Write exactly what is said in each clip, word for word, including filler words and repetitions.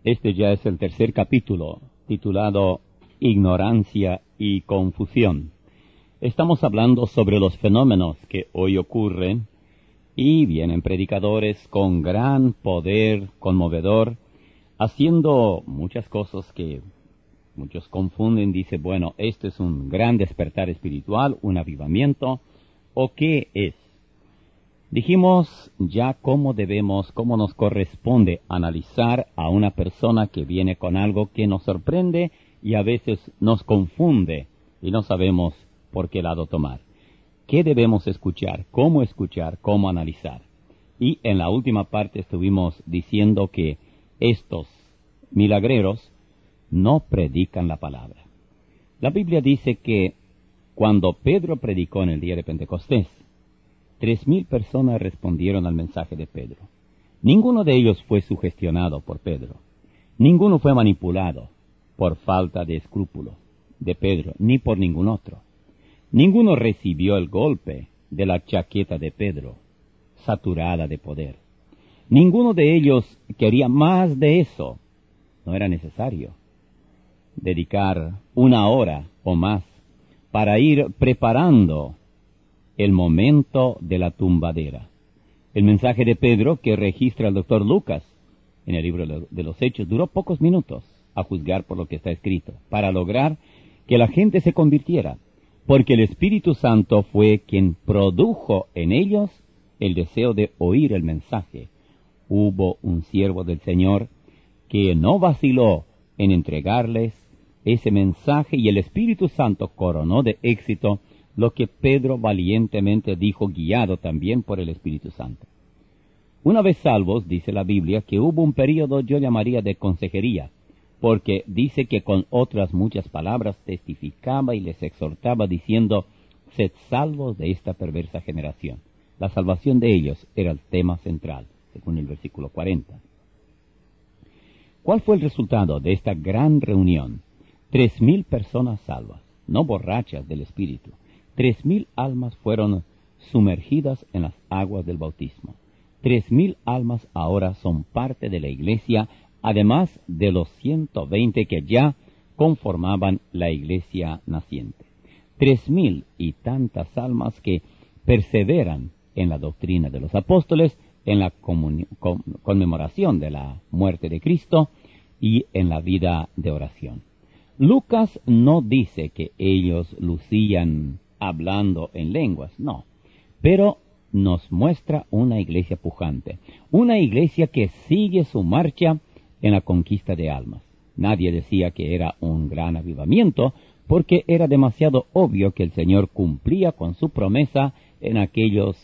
Este ya es el tercer capítulo, titulado Ignorancia y Confusión. Estamos hablando sobre los fenómenos que hoy ocurren y vienen predicadores con gran poder conmovedor, haciendo muchas cosas que muchos confunden. Dice, bueno, esto es un gran despertar espiritual, un avivamiento, ¿o qué es? Dijimos ya cómo debemos, cómo nos corresponde analizar a una persona que viene con algo que nos sorprende y a veces nos confunde y no sabemos por qué lado tomar. ¿Qué debemos escuchar? ¿Cómo escuchar? ¿Cómo analizar? Y en la última parte estuvimos diciendo que estos milagreros no predican la palabra. La Biblia dice que cuando Pedro predicó en el día de Pentecostés, Tres mil personas respondieron al mensaje de Pedro. Ninguno de ellos fue sugestionado por Pedro. Ninguno fue manipulado por falta de escrúpulo de Pedro, ni por ningún otro. Ninguno recibió el golpe de la chaqueta de Pedro, saturada de poder. Ninguno de ellos quería más de eso. No era necesario dedicar una hora o más para ir preparando el momento de la tumbadera. El mensaje de Pedro, que registra el doctor Lucas en el libro de los Hechos, duró pocos minutos, a juzgar por lo que está escrito, para lograr que la gente se convirtiera, porque el Espíritu Santo fue quien produjo en ellos el deseo de oír el mensaje. Hubo un siervo del Señor que no vaciló en entregarles ese mensaje, y el Espíritu Santo coronó de éxito lo que Pedro valientemente dijo, guiado también por el Espíritu Santo. Una vez salvos, dice la Biblia, que hubo un período, yo llamaría de consejería, porque dice que con otras muchas palabras testificaba y les exhortaba diciendo, sed salvos de esta perversa generación. La salvación de ellos era el tema central, según el versículo cuarenta. ¿Cuál fue el resultado de esta gran reunión? Tres mil personas salvas, no borrachas del Espíritu. Tres mil almas fueron sumergidas en las aguas del bautismo. Tres mil almas ahora son parte de la iglesia, además de los ciento veinte que ya conformaban la iglesia naciente. Tres mil y tantas almas que perseveran en la doctrina de los apóstoles, en la con, conmemoración de la muerte de Cristo y en la vida de oración. Lucas no dice que ellos lucían hablando en lenguas, no, pero nos muestra una iglesia pujante, una iglesia que sigue su marcha en la conquista de almas. Nadie decía que era un gran avivamiento, porque era demasiado obvio que el Señor cumplía con su promesa en aquellos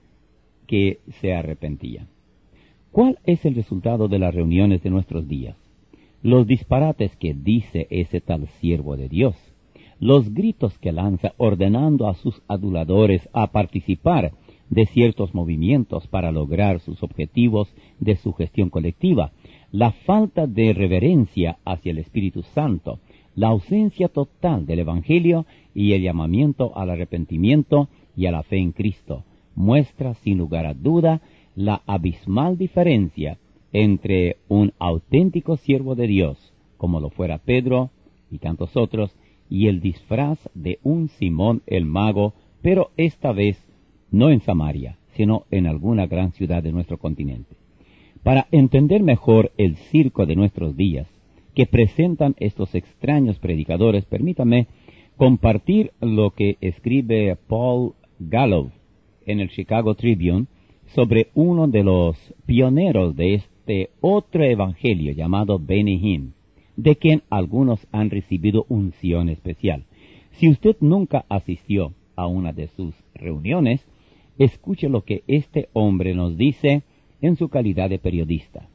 que se arrepentían. ¿Cuál es el resultado de las reuniones de nuestros días? Los disparates que dice ese tal siervo de Dios, los gritos que lanza ordenando a sus aduladores a participar de ciertos movimientos para lograr sus objetivos de sugestión colectiva, la falta de reverencia hacia el Espíritu Santo, la ausencia total del Evangelio y el llamamiento al arrepentimiento y a la fe en Cristo, muestra sin lugar a duda la abismal diferencia entre un auténtico siervo de Dios, como lo fuera Pedro y tantos otros, y el disfraz de un Simón el mago, pero esta vez no en Samaria, sino en alguna gran ciudad de nuestro continente. Para entender mejor el circo de nuestros días que presentan estos extraños predicadores, permítame compartir lo que escribe Paul Gallup en el Chicago Tribune sobre uno de los pioneros de este otro evangelio llamado Benny Hinn, de quien algunos han recibido unción especial. Si usted nunca asistió a una de sus reuniones, escuche lo que este hombre nos dice en su calidad de periodista.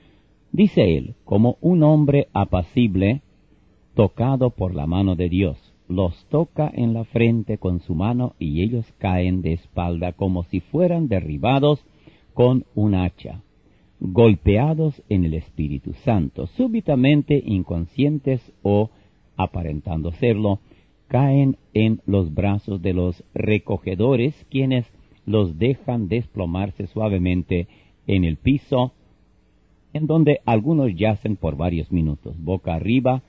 Dice él, como un hombre apacible, tocado por la mano de Dios, los toca en la frente con su mano y ellos caen de espalda como si fueran derribados con un hacha, golpeados en el Espíritu Santo, súbitamente inconscientes o, aparentando serlo, caen en los brazos de los recogedores, quienes los dejan desplomarse suavemente en el piso en donde algunos yacen por varios minutos, boca arriba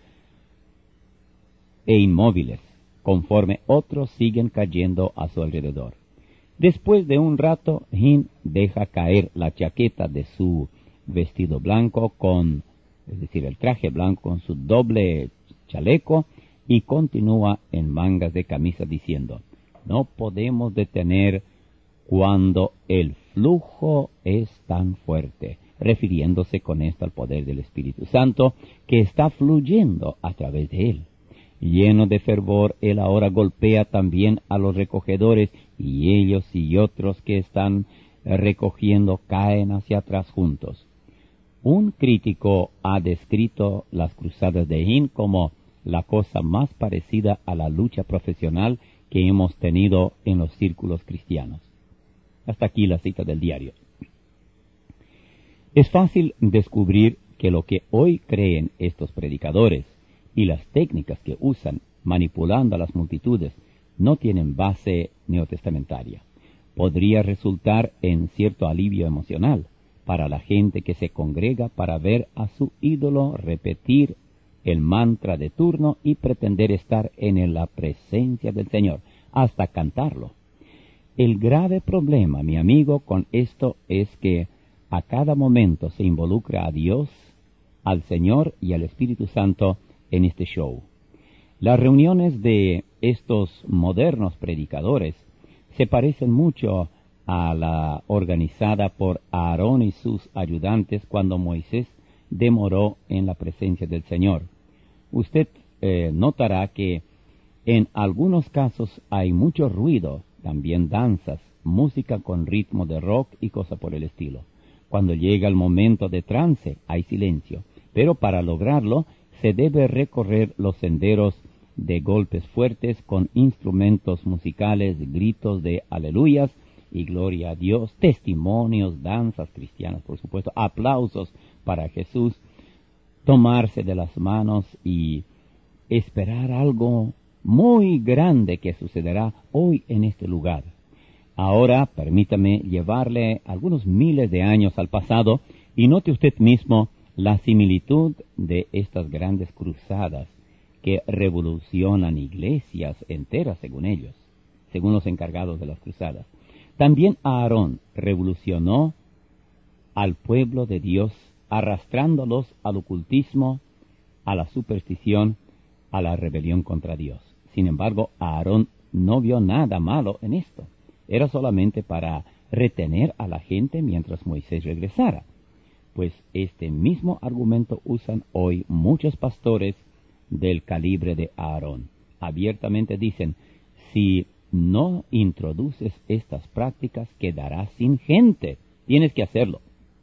e inmóviles, conforme otros siguen cayendo a su alrededor. Después de un rato, Hin deja caer la chaqueta de su vestido blanco con, es decir, el traje blanco con su doble chaleco, y continúa en mangas de camisa diciendo: no podemos detener cuando el flujo es tan fuerte, refiriéndose con esto al poder del Espíritu Santo que está fluyendo a través de él. Lleno de fervor, él ahora golpea también a los recogedores, y ellos y otros que están recogiendo caen hacia atrás juntos. Un crítico ha descrito las cruzadas de Hin como la cosa más parecida a la lucha profesional que hemos tenido en los círculos cristianos. Hasta aquí la cita del diario. Es fácil descubrir que lo que hoy creen estos predicadores y las técnicas que usan manipulando a las multitudes no tienen base neotestamentaria. Podría resultar en cierto alivio emocional para la gente que se congrega para ver a su ídolo repetir el mantra de turno y pretender estar en la presencia del Señor, hasta cantarlo. El grave problema, mi amigo, con esto es que a cada momento se involucra a Dios, al Señor y al Espíritu Santo en este show. Las reuniones de estos modernos predicadores se parecen mucho a la organizada por Aarón y sus ayudantes cuando Moisés demoró en la presencia del Señor. Usted eh, notará que en algunos casos hay mucho ruido, también danzas, música con ritmo de rock y cosas por el estilo. Cuando llega el momento de trance hay silencio, pero para lograrlo se debe recorrer los senderos de golpes fuertes con instrumentos musicales, gritos de aleluyas y gloria a Dios, testimonios, danzas cristianas, por supuesto, aplausos para Jesús, tomarse de las manos y esperar algo muy grande que sucederá hoy en este lugar. Ahora permítame llevarle algunos miles de años al pasado y note usted mismo la similitud de estas grandes cruzadas que revolucionan iglesias enteras según ellos, según los encargados de las cruzadas. También Aarón revolucionó al pueblo de Dios, arrastrándolos al ocultismo, a la superstición, a la rebelión contra Dios. Sin embargo, Aarón no vio nada malo en esto. Era solamente para retener a la gente mientras Moisés regresara. Pues este mismo argumento usan hoy muchos pastores del calibre de Aarón. Abiertamente dicen: si no introduces estas prácticas, quedarás sin gente. Tienes que hacerlo.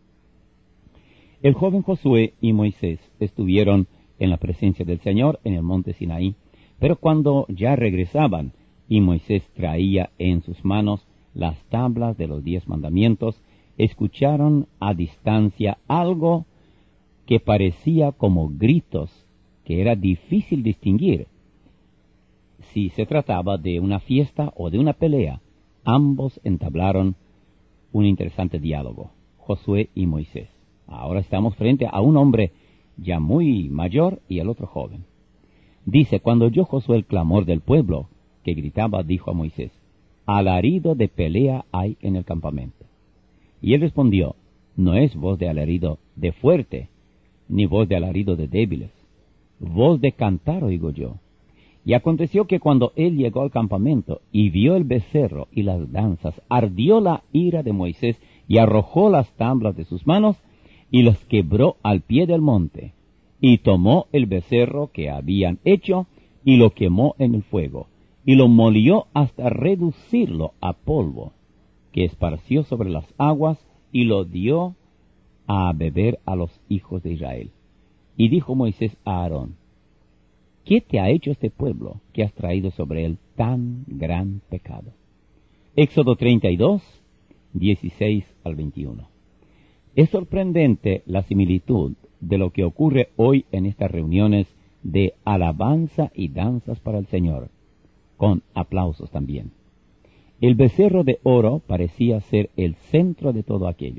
El joven Josué y Moisés estuvieron en la presencia del Señor en el monte Sinaí, pero cuando ya regresaban y Moisés traía en sus manos las tablas de los diez mandamientos, escucharon a distancia algo que parecía como gritos, que era difícil distinguir si se trataba de una fiesta o de una pelea. Ambos entablaron un interesante diálogo, Josué y Moisés. Ahora estamos frente a un hombre ya muy mayor y al otro joven. Dice: cuando oyó Josué el clamor del pueblo que gritaba, dijo a Moisés: alarido de pelea hay en el campamento. Y él respondió: no es voz de alarido de fuerte, ni voz de alarido de débiles, voz de cantar oigo yo. Y aconteció que cuando él llegó al campamento y vio el becerro y las danzas, ardió la ira de Moisés y arrojó las tablas de sus manos y las quebró al pie del monte, y tomó el becerro que habían hecho y lo quemó en el fuego, y lo molió hasta reducirlo a polvo, que esparció sobre las aguas, y lo dio a beber a los hijos de Israel. Y dijo Moisés a Aarón: ¿qué te ha hecho este pueblo que has traído sobre él tan gran pecado? Éxodo treinta y dos, dieciséis al veintiuno. Es sorprendente la similitud de lo que ocurre hoy en estas reuniones de alabanza y danzas para el Señor, con aplausos también. El becerro de oro parecía ser el centro de todo aquello.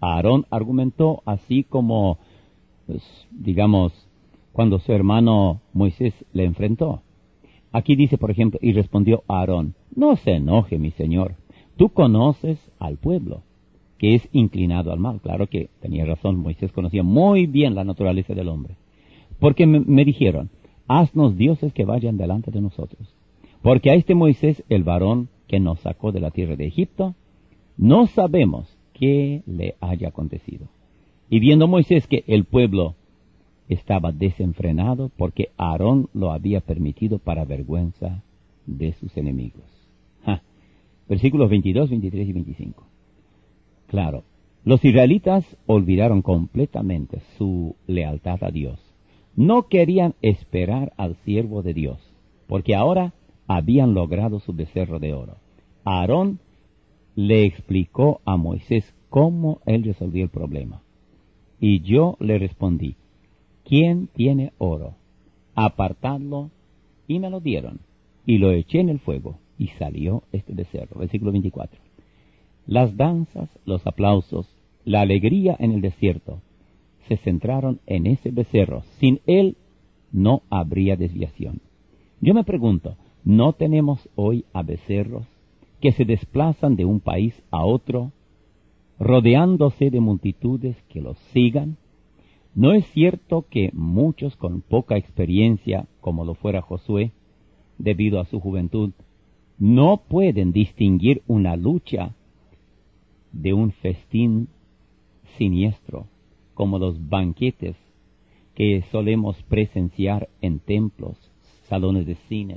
Aarón argumentó así como, pues, digamos, cuando su hermano Moisés le enfrentó. Aquí dice, por ejemplo, y respondió Aarón: no se enoje, mi señor, tú conoces al pueblo, que es inclinado al mal. Claro que tenía razón, Moisés conocía muy bien la naturaleza del hombre. Porque me, me dijeron: haznos dioses que vayan delante de nosotros. Porque a este Moisés, el varón que nos sacó de la tierra de Egipto, no sabemos qué le haya acontecido. Y viendo Moisés que el pueblo estaba desenfrenado, porque Aarón lo había permitido para vergüenza de sus enemigos. Ja. Versículos veintidós, veintitrés y veinticinco. Claro, los israelitas olvidaron completamente su lealtad a Dios. No querían esperar al siervo de Dios, porque ahora habían logrado su becerro de oro. Aarón le explicó a Moisés cómo él resolvió el problema. Y yo le respondí: ¿quién tiene oro? Apartadlo, y me lo dieron. Y lo eché en el fuego, y salió este becerro. Versículo veinticuatro. Las danzas, los aplausos, la alegría en el desierto se centraron en ese becerro. Sin él no habría desviación. Yo me pregunto, ¿no tenemos hoy a becerros que se desplazan de un país a otro, rodeándose de multitudes que los sigan? ¿No es cierto que muchos con poca experiencia, como lo fuera Josué, debido a su juventud, no pueden distinguir una lucha de un festín siniestro, como los banquetes que solemos presenciar en templos, salones de cines,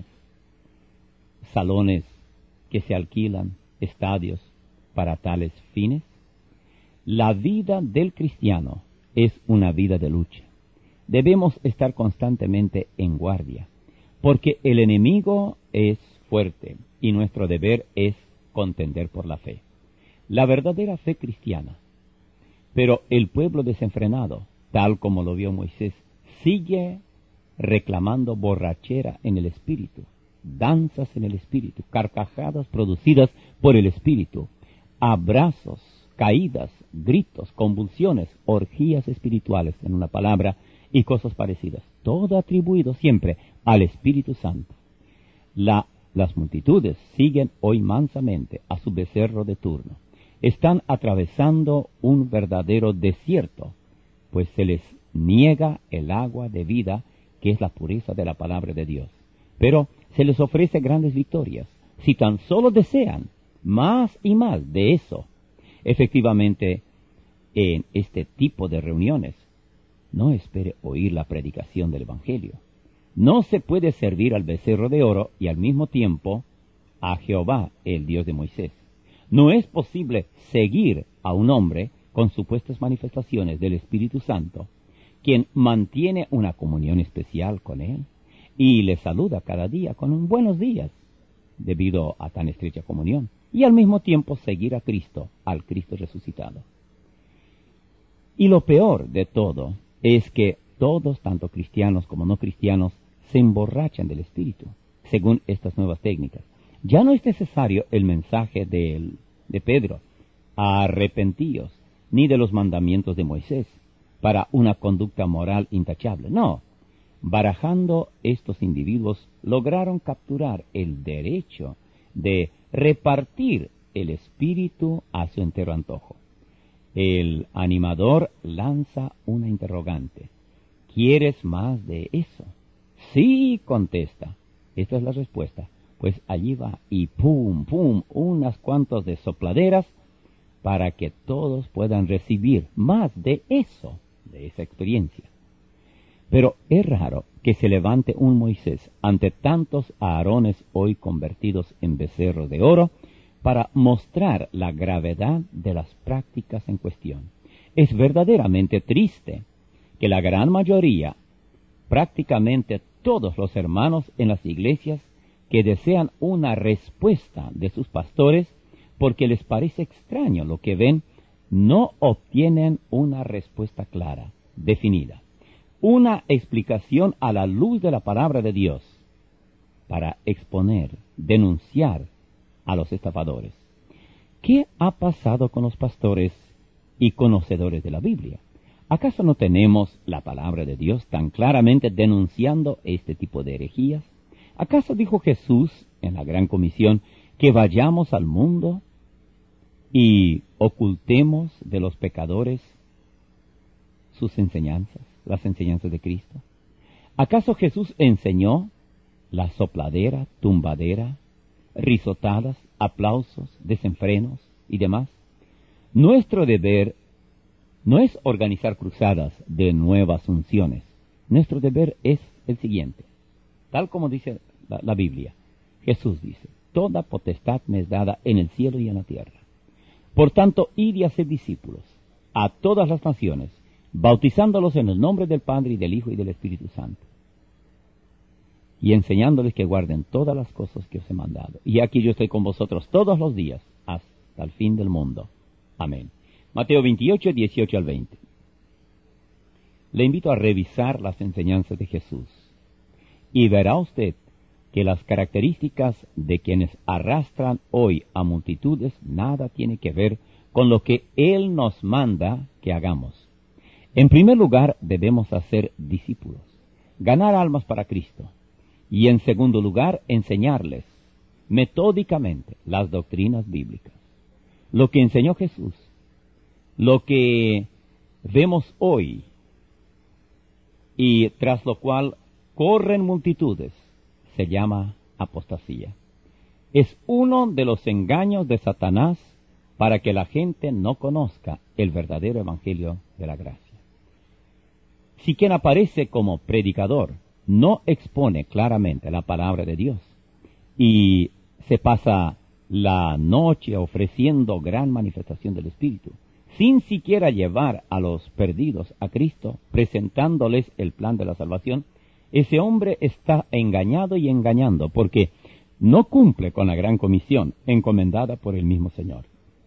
salones que se alquilan, estadios para tales fines? La vida del cristiano es una vida de lucha. Debemos estar constantemente en guardia, porque el enemigo es fuerte y nuestro deber es contender por la fe, la verdadera fe cristiana. Pero el pueblo desenfrenado, tal como lo vio Moisés, sigue reclamando borrachera en el espíritu, danzas en el espíritu, carcajadas producidas por el espíritu, abrazos, caídas, gritos, convulsiones, orgías espirituales, en una palabra, y cosas parecidas. Todo atribuido siempre al Espíritu Santo. La, las multitudes siguen hoy mansamente a su becerro de turno. Están atravesando un verdadero desierto, pues se les niega el agua de vida, que es la pureza de la palabra de Dios. Pero se les ofrece grandes victorias, si tan solo desean más y más de eso. Efectivamente, en este tipo de reuniones, no espere oír la predicación del Evangelio. No se puede servir al becerro de oro y al mismo tiempo a Jehová, el Dios de Moisés. No es posible seguir a un hombre con supuestas manifestaciones del Espíritu Santo, quien mantiene una comunión especial con él y le saluda cada día con un buenos días, debido a tan estrecha comunión, y al mismo tiempo seguir a Cristo, al Cristo resucitado. Y lo peor de todo es que todos, tanto cristianos como no cristianos, se emborrachan del Espíritu, según estas nuevas técnicas. Ya no es necesario el mensaje de, de Pedro, arrepentíos, ni de los mandamientos de Moisés, para una conducta moral intachable. No, barajando estos individuos, lograron capturar el derecho de repartir el Espíritu a su entero antojo. El animador lanza una interrogante: ¿quieres más de eso? Sí, contesta. Esta es la respuesta. Pues allí va, y pum, pum, unas cuantas de sopladeras para que todos puedan recibir más de eso, de esa experiencia. Pero es raro que se levante un Moisés ante tantos Aarones hoy convertidos en becerros de oro para mostrar la gravedad de las prácticas en cuestión. Es verdaderamente triste que la gran mayoría, prácticamente todos los hermanos en las iglesias, que desean una respuesta de sus pastores porque les parece extraño lo que ven, no obtienen una respuesta clara, definida, una explicación a la luz de la palabra de Dios para exponer, denunciar a los estafadores. ¿Qué ha pasado con los pastores y conocedores de la Biblia. ¿Acaso no tenemos la palabra de Dios tan claramente denunciando este tipo de herejías? ¿Acaso dijo Jesús en la Gran Comisión que vayamos al mundo y ocultemos de los pecadores sus enseñanzas, las enseñanzas de Cristo? ¿Acaso Jesús enseñó la sopladera, tumbadera, risotadas, aplausos, desenfrenos y demás? Nuestro deber no es organizar cruzadas de nuevas unciones. Nuestro deber es el siguiente, tal como dice la, la Biblia. Jesús dice: toda potestad me es dada en el cielo y en la tierra. Por tanto, id y haced discípulos a todas las naciones, bautizándolos en el nombre del Padre y del Hijo y del Espíritu Santo, y enseñándoles que guarden todas las cosas que os he mandado. Y aquí yo estoy con vosotros todos los días, hasta el fin del mundo. Amén. Mateo veintiocho, dieciocho al veinte. Le invito a revisar las enseñanzas de Jesús, y verá usted que las características de quienes arrastran hoy a multitudes nada tiene que ver con lo que Él nos manda que hagamos. En primer lugar, debemos hacer discípulos, ganar almas para Cristo, y en segundo lugar, enseñarles metódicamente las doctrinas bíblicas. Lo que enseñó Jesús, lo que vemos hoy, y tras lo cual corren multitudes, se llama apostasía. Es uno de los engaños de Satanás para que la gente no conozca el verdadero evangelio de la gracia. Si quien aparece como predicador no expone claramente la palabra de Dios y se pasa la noche ofreciendo gran manifestación del Espíritu, sin siquiera llevar a los perdidos a Cristo, presentándoles el plan de la salvación, ese hombre está engañado y engañando, porque no cumple con la gran comisión encomendada por el mismo Señor.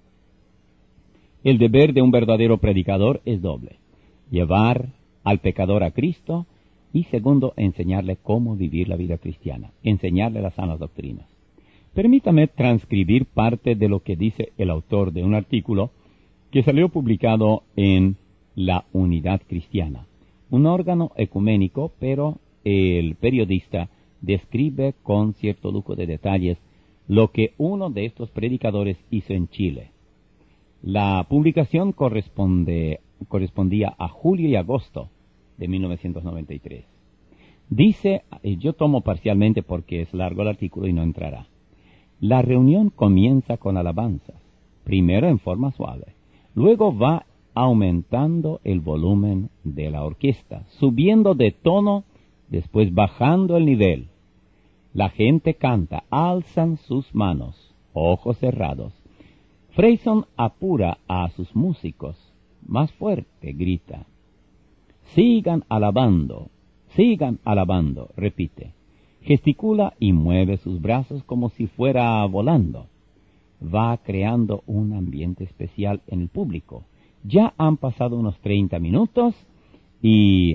El deber de un verdadero predicador es doble: llevar al pecador a Cristo, y segundo, enseñarle cómo vivir la vida cristiana, enseñarle las sanas doctrinas. Permítame transcribir parte de lo que dice el autor de un artículo que salió publicado en La Unidad Cristiana, un órgano ecuménico, pero el periodista describe con cierto lujo de detalles lo que uno de estos predicadores hizo en Chile. La publicación corresponde, correspondía a julio y agosto de mil novecientos noventa y tres. Dice, yo tomo parcialmente porque es largo el artículo y no entrará: la reunión comienza con alabanzas, primero en forma suave, luego va aumentando el volumen de la orquesta, subiendo de tono, después bajando el nivel. La gente canta, alzan sus manos, ojos cerrados. Freyson apura a sus músicos, más fuerte grita: sigan alabando, sigan alabando, repite. Gesticula y mueve sus brazos como si fuera volando. Va creando un ambiente especial en el público. Ya han pasado unos treinta minutos y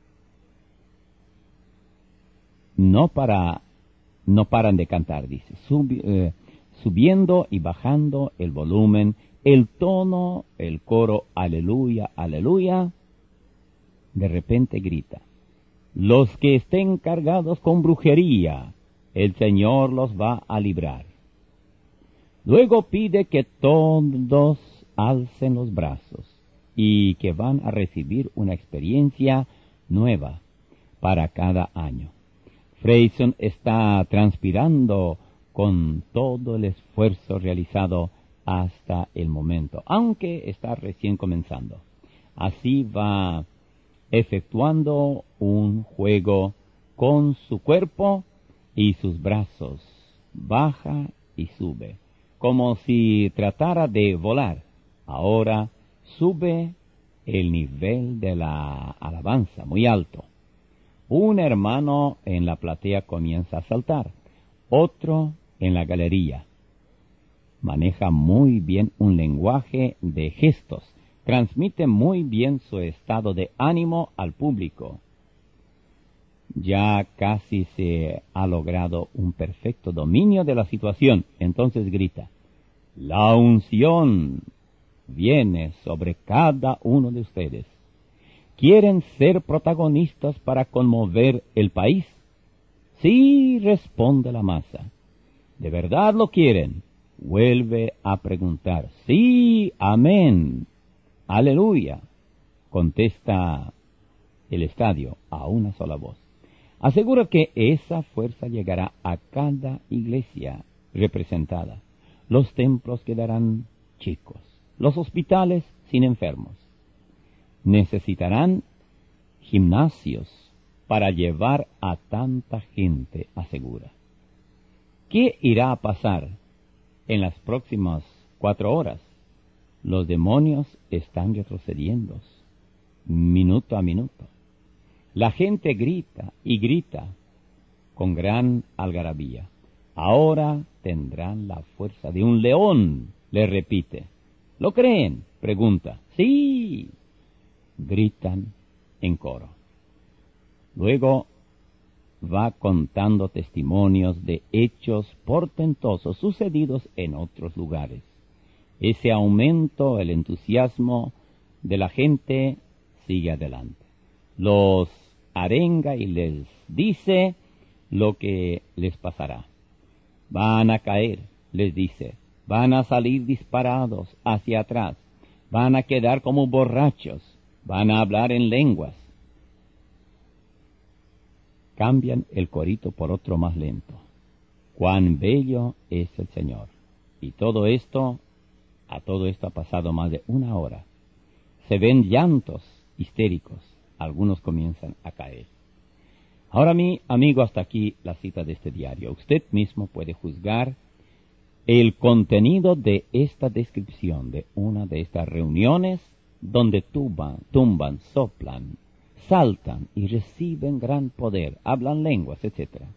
no para, no paran de cantar, dice, Subi, eh, subiendo y bajando el volumen, el tono, el coro, aleluya, aleluya. De repente grita: los que estén cargados con brujería, el Señor los va a librar. Luego pide que todos alcen los brazos y que van a recibir una experiencia nueva para cada año. Freyson está transpirando con todo el esfuerzo realizado hasta el momento, aunque está recién comenzando. Así va efectuando un juego con su cuerpo y sus brazos, baja y sube, como si tratara de volar. Ahora sube el nivel de la alabanza muy alto. Un hermano en la platea comienza a saltar, otro en la galería. Maneja muy bien un lenguaje de gestos, transmite muy bien su estado de ánimo al público. Ya casi se ha logrado un perfecto dominio de la situación. Entonces grita: la unción. viene sobre cada uno de ustedes. ¿Quieren ser protagonistas para conmover el país? Sí, responde la masa. ¿De verdad lo quieren? Vuelve a preguntar. Sí, amén, aleluya, contesta el estadio a una sola voz. Asegura que esa fuerza llegará a cada iglesia representada. Los templos quedarán chicos, los hospitales sin enfermos. Necesitarán gimnasios para llevar a tanta gente, asegura. ¿Qué irá a pasar en las próximas cuatro horas? Los demonios están retrocediendo, minuto a minuto. La gente grita y grita con gran algarabía. Ahora tendrán la fuerza de un león, le repite. ¿Lo creen? Pregunta. Sí, gritan en coro. Luego va contando testimonios de hechos portentosos sucedidos en otros lugares. Ese aumento, el entusiasmo de la gente sigue adelante. Los arenga y les dice lo que les pasará. Van a caer, les dice, van a salir disparados hacia atrás, van a quedar como borrachos, van a hablar en lenguas. Cambian el corito por otro más lento. Cuán bello es el Señor. Y todo esto, a todo esto ha pasado más de una hora. Se ven llantos histéricos. Algunos comienzan a caer. Ahora, mi amigo, hasta aquí la cita de este diario. Usted mismo puede juzgar el contenido de esta descripción de una de estas reuniones donde tumban, tumban, soplan, saltan y reciben gran poder, hablan lenguas, etcétera.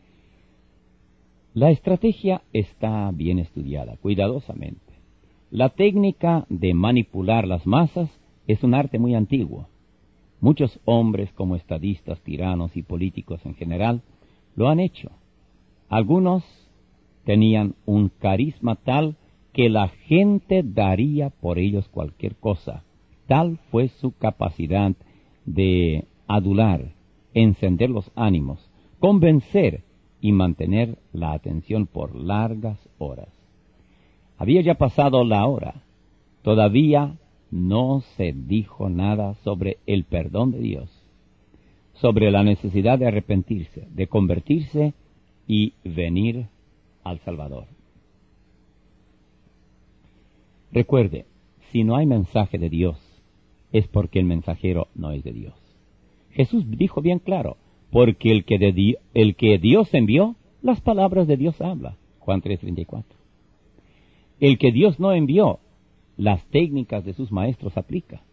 La estrategia está bien estudiada, cuidadosamente. La técnica de manipular las masas es un arte muy antiguo. Muchos hombres, como estadistas, tiranos y políticos en general, lo han hecho. Algunos tenían un carisma tal que la gente daría por ellos cualquier cosa. Tal fue su capacidad de adular, encender los ánimos, convencer y mantener la atención por largas horas. Había ya pasado la hora. Todavía no se dijo nada sobre el perdón de Dios, sobre la necesidad de arrepentirse, de convertirse y venir al Salvador. Recuerde, si no hay mensaje de Dios, es porque el mensajero no es de Dios. Jesús dijo bien claro, porque el que, de Di- el que Dios envió, las palabras de Dios habla. Juan tres treinta y cuatro. El que Dios no envió, las técnicas de sus maestros aplica.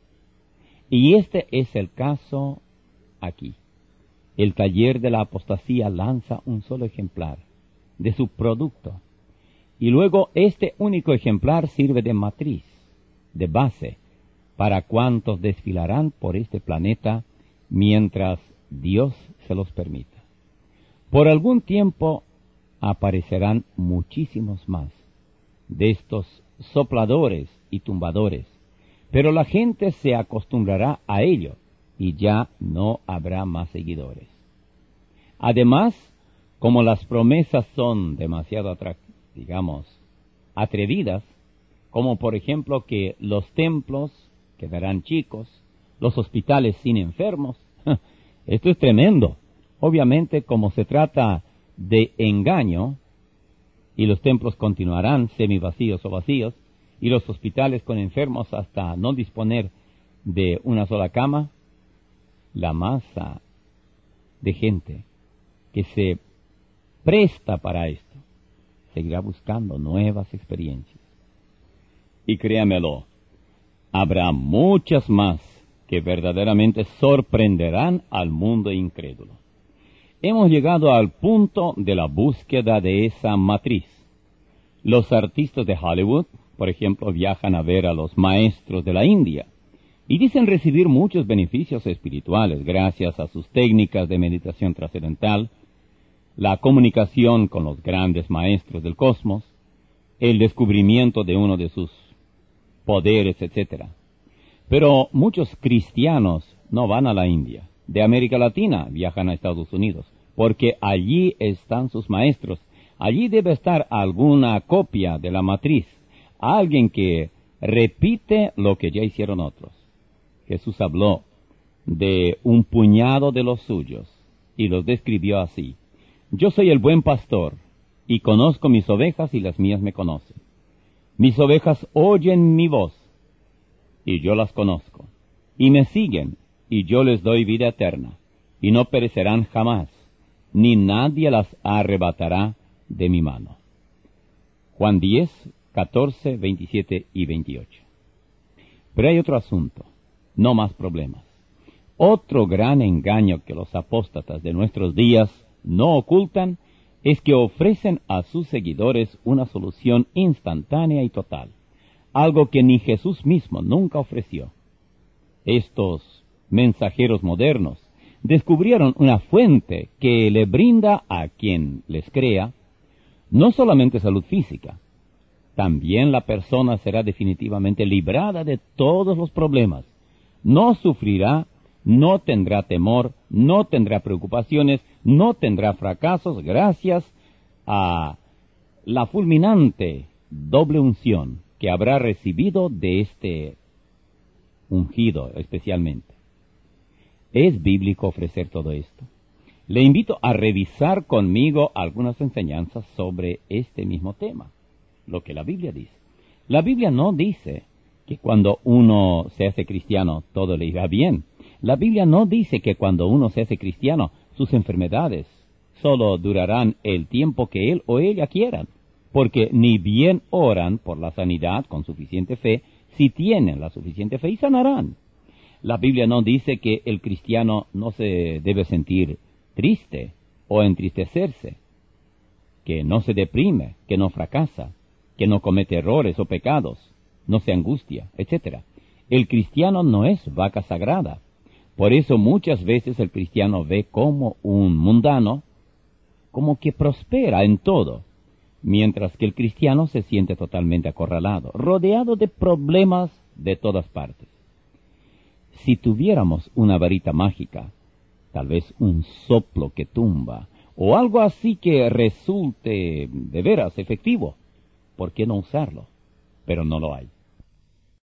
Y este es el caso aquí. El taller de la apostasía lanza un solo ejemplar de su producto. Y luego este único ejemplar sirve de matriz, de base, para cuantos desfilarán por este planeta mientras Dios se los permita. Por algún tiempo aparecerán muchísimos más de estos sopladores y tumbadores, pero la gente se acostumbrará a ello y ya no habrá más seguidores. Además, como las promesas son demasiado, digamos, atrevidas, como por ejemplo que los templos quedarán chicos, los hospitales sin enfermos, esto es tremendo. Obviamente, como se trata de engaño, y los templos continuarán semivacíos o vacíos, y los hospitales con enfermos hasta no disponer de una sola cama, la masa de gente que se presta para esto seguirá buscando nuevas experiencias. Y créamelo, habrá muchas más que verdaderamente sorprenderán al mundo incrédulo. Hemos llegado al punto de la búsqueda de esa matriz. Los artistas de Hollywood, por ejemplo, viajan a ver a los maestros de la India y dicen recibir muchos beneficios espirituales gracias a sus técnicas de meditación trascendental, la comunicación con los grandes maestros del cosmos, el descubrimiento de uno de sus poderes, etcétera. Pero muchos cristianos no van a la India. De América Latina viajan a Estados Unidos, porque allí están sus maestros. Allí debe estar alguna copia de la matriz, alguien que repite lo que ya hicieron otros. Jesús habló de un puñado de los suyos y los describió así: yo soy el buen pastor, y conozco mis ovejas y las mías me conocen. Mis ovejas oyen mi voz, y yo las conozco, y me siguen, y yo les doy vida eterna, y no perecerán jamás, ni nadie las arrebatará de mi mano. Juan diez, catorce, veintisiete y veintiocho. Pero hay otro asunto, no más problemas. Otro gran engaño que los apóstatas de nuestros días no ocultan es que ofrecen a sus seguidores una solución instantánea y total, algo que ni Jesús mismo nunca ofreció. Estos mensajeros modernos descubrieron una fuente que le brinda a quien les crea no solamente salud física, también la persona será definitivamente librada de todos los problemas, no sufrirá, no tendrá temor, no tendrá preocupaciones, no tendrá fracasos gracias a la fulminante doble unción que habrá recibido de este ungido especialmente. ¿Es bíblico ofrecer todo esto? Le invito a revisar conmigo algunas enseñanzas sobre este mismo tema, lo que la Biblia dice. La Biblia no dice que cuando uno se hace cristiano todo le irá bien. La Biblia no dice que cuando uno se hace cristiano sus enfermedades solo durarán el tiempo que él o ella quieran, porque ni bien oran por la sanidad con suficiente fe, si tienen la suficiente fe y sanarán. La Biblia no dice que el cristiano no se debe sentir triste o entristecerse, que no se deprime, que no fracasa, que no comete errores o pecados, no se angustia, etcétera. El cristiano no es vaca sagrada. Por eso muchas veces el cristiano ve como un mundano, como que prospera en todo, mientras que el cristiano se siente totalmente acorralado, rodeado de problemas de todas partes. Si tuviéramos una varita mágica, tal vez un soplo que tumba, o algo así que resulte de veras efectivo, ¿por qué no usarlo? Pero no lo hay.